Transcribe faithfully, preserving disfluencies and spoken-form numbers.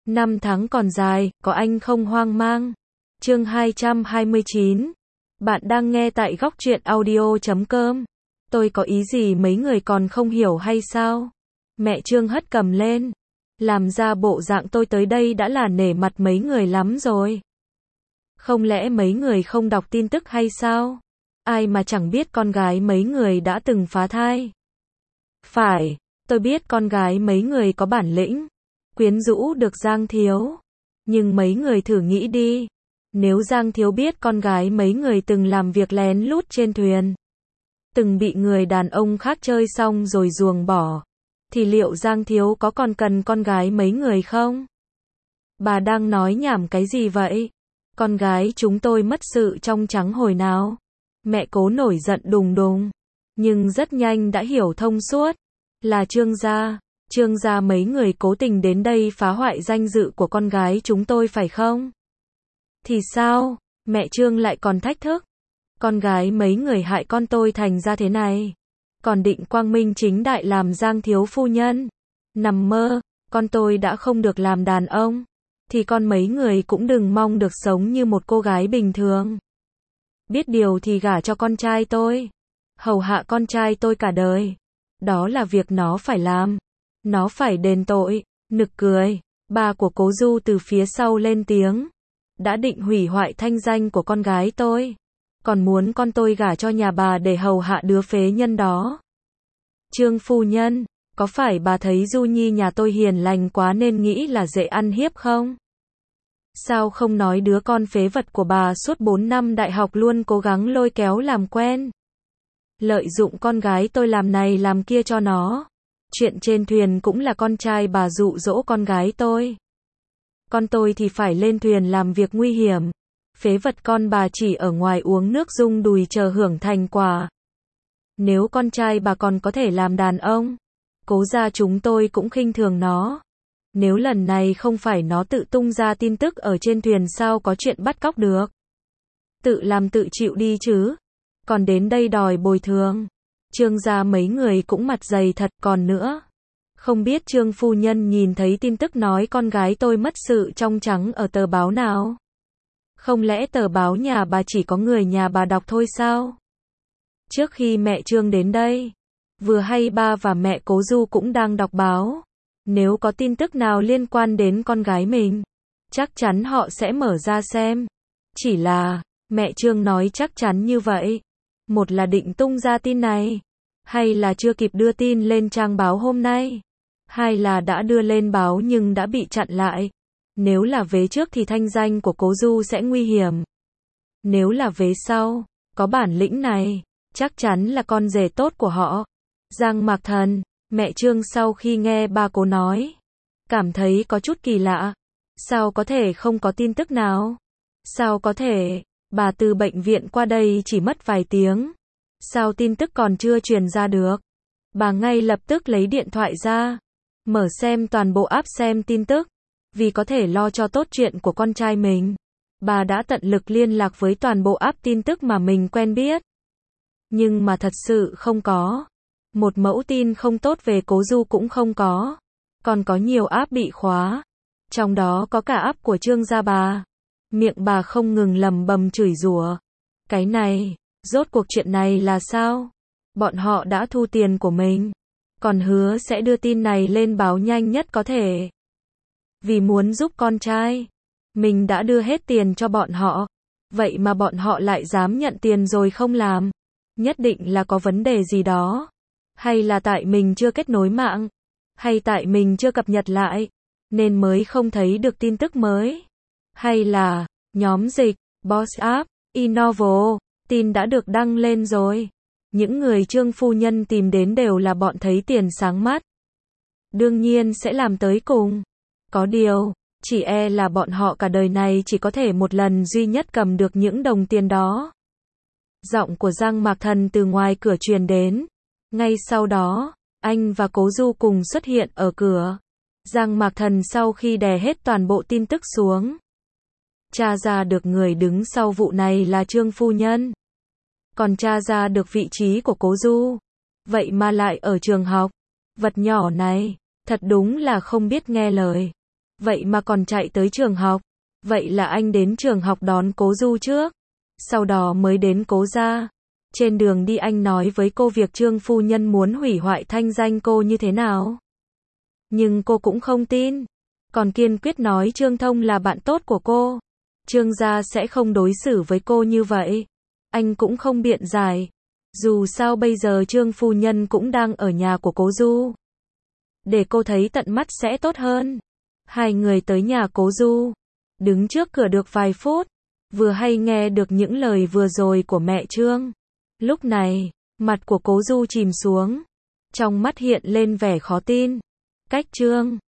Năm tháng còn dài, có anh không hoang mang. Chương hai trăm hai mươi chín. Bạn đang nghe tại góc truyện audio chấm com. Tôi có ý gì mấy người còn không hiểu hay sao? Mẹ Trương hất cầm lên. Làm ra bộ dạng tôi tới đây đã là nể mặt mấy người lắm rồi. Không lẽ mấy người không đọc tin tức hay sao? Ai mà chẳng biết con gái mấy người đã từng phá thai. Phải, tôi biết con gái mấy người có bản lĩnh, quyến rũ được Giang Thiếu. Nhưng mấy người thử nghĩ đi, nếu Giang Thiếu biết con gái mấy người từng làm việc lén lút trên thuyền, từng bị người đàn ông khác chơi xong rồi ruồng bỏ, thì liệu Giang Thiếu có còn cần con gái mấy người không? Bà đang nói nhảm cái gì vậy? Con gái chúng tôi mất sự trong trắng hồi nào? Mẹ Cố nổi giận đùng đùng, nhưng rất nhanh đã hiểu thông suốt. Là Trương gia, Trương gia mấy người cố tình đến đây phá hoại danh dự của con gái chúng tôi phải không? Thì sao, mẹ Trương lại còn thách thức. Con gái mấy người hại con tôi thành ra thế này, còn định quang minh chính đại làm Giang Thiếu phu nhân. Nằm mơ, con tôi đã không được làm đàn ông, thì con mấy người cũng đừng mong được sống như một cô gái bình thường. Biết điều thì gả cho con trai tôi, hầu hạ con trai tôi cả đời. Đó là việc nó phải làm. Nó phải đền tội. Nực cười. Bà của Cố Du từ phía sau lên tiếng. Đã định hủy hoại thanh danh của con gái tôi, còn muốn con tôi gả cho nhà bà để hầu hạ đứa phế nhân đó. Trương phu nhân, có phải bà thấy Du Nhi nhà tôi hiền lành quá nên nghĩ là dễ ăn hiếp không? Sao không nói đứa con phế vật của bà suốt bốn năm đại học luôn cố gắng lôi kéo làm quen, lợi dụng con gái tôi làm này làm kia cho nó. Chuyện trên thuyền cũng là con trai bà dụ dỗ con gái tôi. Con tôi thì phải lên thuyền làm việc nguy hiểm. Phế vật con bà chỉ ở ngoài uống nước rung đùi chờ hưởng thành quả. Nếu con trai bà còn có thể làm đàn ông, Cố gia chúng tôi cũng khinh thường nó. Nếu lần này không phải nó tự tung ra tin tức ở trên thuyền sao có chuyện bắt cóc được. Tự làm tự chịu đi chứ. Còn đến đây đòi bồi thường. Trương gia mấy người cũng mặt dày thật. Còn nữa, không biết Trương phu nhân nhìn thấy tin tức nói con gái tôi mất sự trong trắng ở tờ báo nào? Không lẽ tờ báo nhà bà chỉ có người nhà bà đọc thôi sao? Trước khi mẹ Trương đến đây, vừa hay ba và mẹ Cố Du cũng đang đọc báo. Nếu có tin tức nào liên quan đến con gái mình, chắc chắn họ sẽ mở ra xem. Chỉ là, mẹ Trương nói chắc chắn như vậy, một là định tung ra tin này, hay là chưa kịp đưa tin lên trang báo hôm nay, hai là đã đưa lên báo nhưng đã bị chặn lại. Nếu là vế trước thì thanh danh của Cố Du sẽ nguy hiểm. Nếu là vế sau, có bản lĩnh này, chắc chắn là con rể tốt của họ. Giang Mạc Thần, mẹ Trương sau khi nghe ba Cố nói, cảm thấy có chút kỳ lạ. Sao có thể không có tin tức nào? Sao có thể? Bà từ bệnh viện qua đây chỉ mất vài tiếng. Sao tin tức còn chưa truyền ra được? Bà ngay lập tức lấy điện thoại ra, mở xem toàn bộ app xem tin tức. Vì có thể lo cho tốt chuyện của con trai mình, bà đã tận lực liên lạc với toàn bộ app tin tức mà mình quen biết. Nhưng mà thật sự không có. Một mẫu tin không tốt về Cố Du cũng không có. Còn có nhiều app bị khóa. Trong đó có cả app của Trương gia bà. Miệng bà không ngừng lầm bầm chửi rủa. Cái này, rốt cuộc chuyện này là sao? Bọn họ đã thu tiền của mình, còn hứa sẽ đưa tin này lên báo nhanh nhất có thể. Vì muốn giúp con trai, mình đã đưa hết tiền cho bọn họ. Vậy mà bọn họ lại dám nhận tiền rồi không làm. Nhất định là có vấn đề gì đó. Hay là tại mình chưa kết nối mạng, hay tại mình chưa cập nhật lại, nên mới không thấy được tin tức mới. Hay là, nhóm dịch, Boss App, Innovo, tin đã được đăng lên rồi. Những người Trương phu nhân tìm đến đều là bọn thấy tiền sáng mắt. Đương nhiên sẽ làm tới cùng. Có điều, chỉ e là bọn họ cả đời này chỉ có thể một lần duy nhất cầm được những đồng tiền đó. Giọng của Giang Mạc Thần từ ngoài cửa truyền đến. Ngay sau đó, anh và Cố Du cùng xuất hiện ở cửa. Giang Mạc Thần sau khi đè hết toàn bộ tin tức xuống, tra ra được người đứng sau vụ này là Trương phu nhân. Còn tra ra được vị trí của Cố Du. Vậy mà lại ở trường học. Vật nhỏ này, thật đúng là không biết nghe lời. Vậy mà còn chạy tới trường học. Vậy là anh đến trường học đón cố Du trước, sau đó mới đến cố gia. Trên đường đi anh nói với cô việc Trương phu nhân muốn hủy hoại thanh danh cô như thế nào. Nhưng cô cũng không tin, còn kiên quyết nói Trương Thông là bạn tốt của cô. Trương gia sẽ không đối xử với cô như vậy. Anh cũng không biện giải. Dù sao bây giờ Trương phu nhân cũng đang ở nhà của cố Du. Để cô thấy tận mắt sẽ tốt hơn. Hai người tới nhà cố Du. Đứng trước cửa được vài phút. Vừa hay nghe được những lời vừa rồi của mẹ Trương. Lúc này, mặt của cố Du chìm xuống. Trong mắt hiện lên vẻ khó tin. Cách Trương